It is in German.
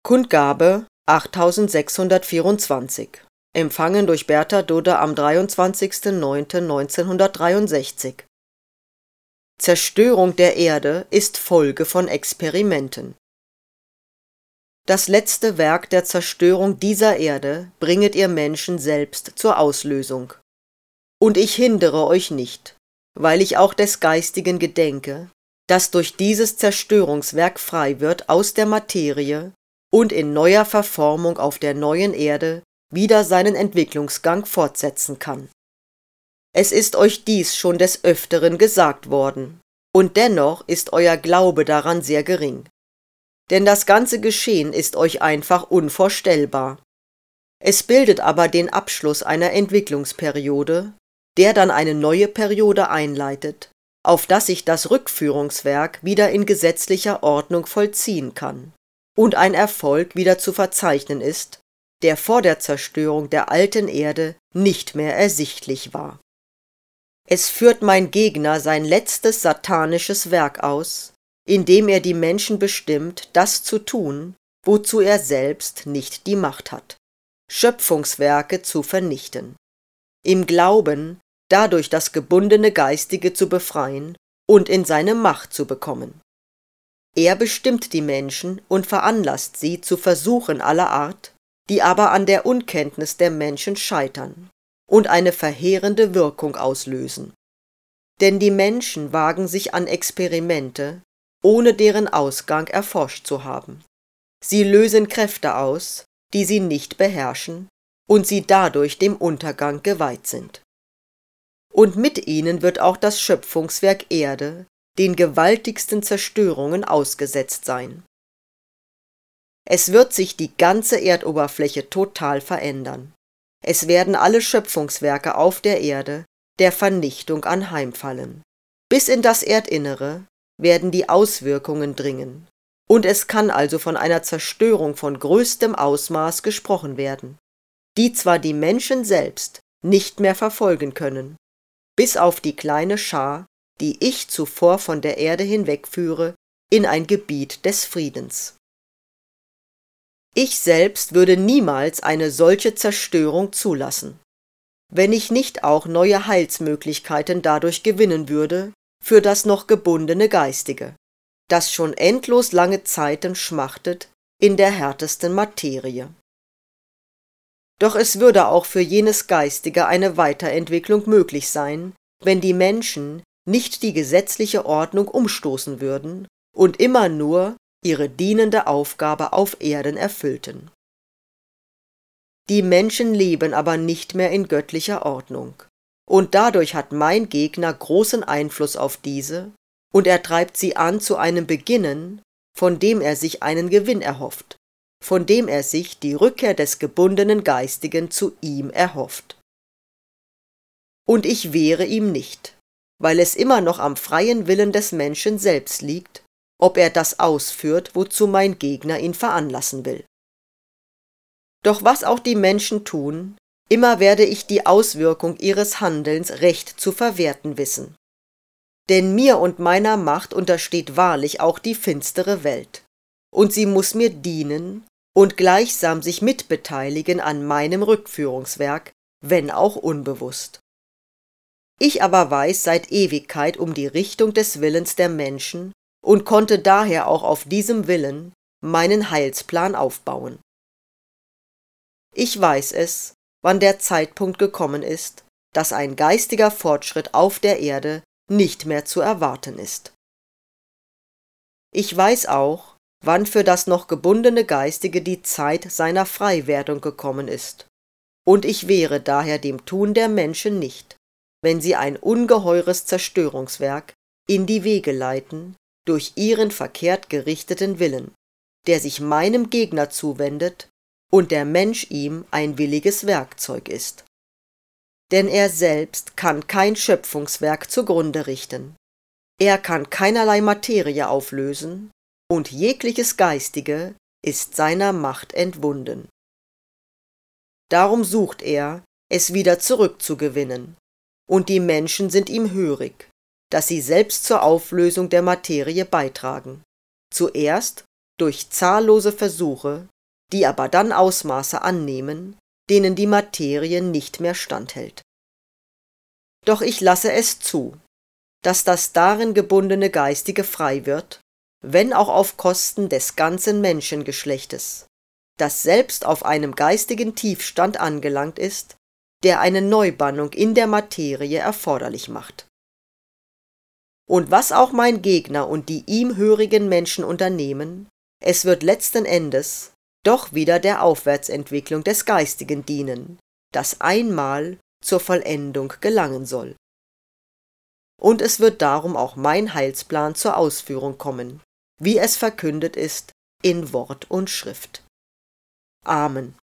Kundgabe 8624. Empfangen durch Bertha Dudde am 23.09.1963. Zerstörung der Erde ist Folge von Experimenten. Das letzte Werk der Zerstörung dieser Erde bringet ihr Menschen selbst zur Auslösung. Und ich hindere euch nicht, weil ich auch des Geistigen gedenke, das durch dieses Zerstörungswerk frei wird aus der Materie und in neuer Verformung auf der neuen Erde wieder seinen Entwicklungsgang fortsetzen kann. Es ist euch dies schon des Öfteren gesagt worden, und dennoch ist euer Glaube daran sehr gering. Denn das ganze Geschehen ist euch einfach unvorstellbar. Es bildet aber den Abschluss einer Entwicklungsperiode, der dann eine neue Periode einleitet, auf dass sich das Rückführungswerk wieder in gesetzlicher Ordnung vollziehen kann und ein Erfolg wieder zu verzeichnen ist, der vor der Zerstörung der alten Erde nicht mehr ersichtlich war. Es führt mein Gegner sein letztes satanisches Werk aus, indem er die Menschen bestimmt, das zu tun, wozu er selbst nicht die Macht hat, Schöpfungswerke zu vernichten, im Glauben, dadurch das gebundene Geistige zu befreien und in seine Macht zu bekommen. Er bestimmt die Menschen und veranlasst sie zu Versuchen aller Art, die aber an der Unkenntnis der Menschen scheitern und eine verheerende Wirkung auslösen. Denn die Menschen wagen sich an Experimente, ohne deren Ausgang erforscht zu haben. Sie lösen Kräfte aus, die sie nicht beherrschen und sie dadurch dem Untergang geweiht sind. Und mit ihnen wird auch das Schöpfungswerk Erde den gewaltigsten Zerstörungen ausgesetzt sein. Es wird sich die ganze Erdoberfläche total verändern. Es werden alle Schöpfungswerke auf der Erde der Vernichtung anheimfallen. Bis in das Erdinnere werden die Auswirkungen dringen, und es kann also von einer Zerstörung von größtem Ausmaß gesprochen werden, die zwar die Menschen selbst nicht mehr verfolgen können, bis auf die kleine Schar, die ich zuvor von der Erde hinwegführe, in ein Gebiet des Friedens. Ich selbst würde niemals eine solche Zerstörung zulassen, wenn ich nicht auch neue Heilsmöglichkeiten dadurch gewinnen würde für das noch gebundene Geistige, das schon endlos lange Zeiten schmachtet in der härtesten Materie. Doch es würde auch für jenes Geistige eine Weiterentwicklung möglich sein, wenn die Menschen nicht die gesetzliche Ordnung umstoßen würden und immer nur ihre dienende Aufgabe auf Erden erfüllten. Die Menschen leben aber nicht mehr in göttlicher Ordnung, und dadurch hat mein Gegner großen Einfluss auf diese, und er treibt sie an zu einem Beginnen, von dem er sich einen Gewinn erhofft, von dem er sich die Rückkehr des gebundenen Geistigen zu ihm erhofft. Und ich wehre ihm nicht, weil es immer noch am freien Willen des Menschen selbst liegt, ob er das ausführt, wozu mein Gegner ihn veranlassen will. Doch was auch die Menschen tun, immer werde ich die Auswirkung ihres Handelns recht zu verwerten wissen. Denn mir und meiner Macht untersteht wahrlich auch die finstere Welt, und sie muß mir dienen und gleichsam sich mitbeteiligen an meinem Rückführungswerk, wenn auch unbewusst. Ich aber weiß seit Ewigkeit um die Richtung des Willens der Menschen und konnte daher auch auf diesem Willen meinen Heilsplan aufbauen. Ich weiß es, wann der Zeitpunkt gekommen ist, dass ein geistiger Fortschritt auf der Erde nicht mehr zu erwarten ist. Ich weiß auch, wann für das noch gebundene Geistige die Zeit seiner Freiwerdung gekommen ist, und ich wehre daher dem Tun der Menschen nicht, wenn sie ein ungeheures Zerstörungswerk in die Wege leiten durch ihren verkehrt gerichteten Willen, der sich meinem Gegner zuwendet und der Mensch ihm ein williges Werkzeug ist. Denn er selbst kann kein Schöpfungswerk zugrunde richten, er kann keinerlei Materie auflösen, und jegliches Geistige ist seiner Macht entwunden. Darum sucht er, es wieder zurückzugewinnen, und die Menschen sind ihm hörig, dass sie selbst zur Auflösung der Materie beitragen, zuerst durch zahllose Versuche die aber dann Ausmaße annehmen, denen die Materie nicht mehr standhält. Doch ich lasse es zu, dass das darin gebundene Geistige frei wird, wenn auch auf Kosten des ganzen Menschengeschlechtes, das selbst auf einem geistigen Tiefstand angelangt ist, der eine Neubannung in der Materie erforderlich macht. Und was auch mein Gegner und die ihm hörigen Menschen unternehmen, es wird letzten Endes doch wieder der Aufwärtsentwicklung des Geistigen dienen, das einmal zur Vollendung gelangen soll. Und es wird darum auch mein Heilsplan zur Ausführung kommen, wie es verkündet ist in Wort und Schrift. Amen.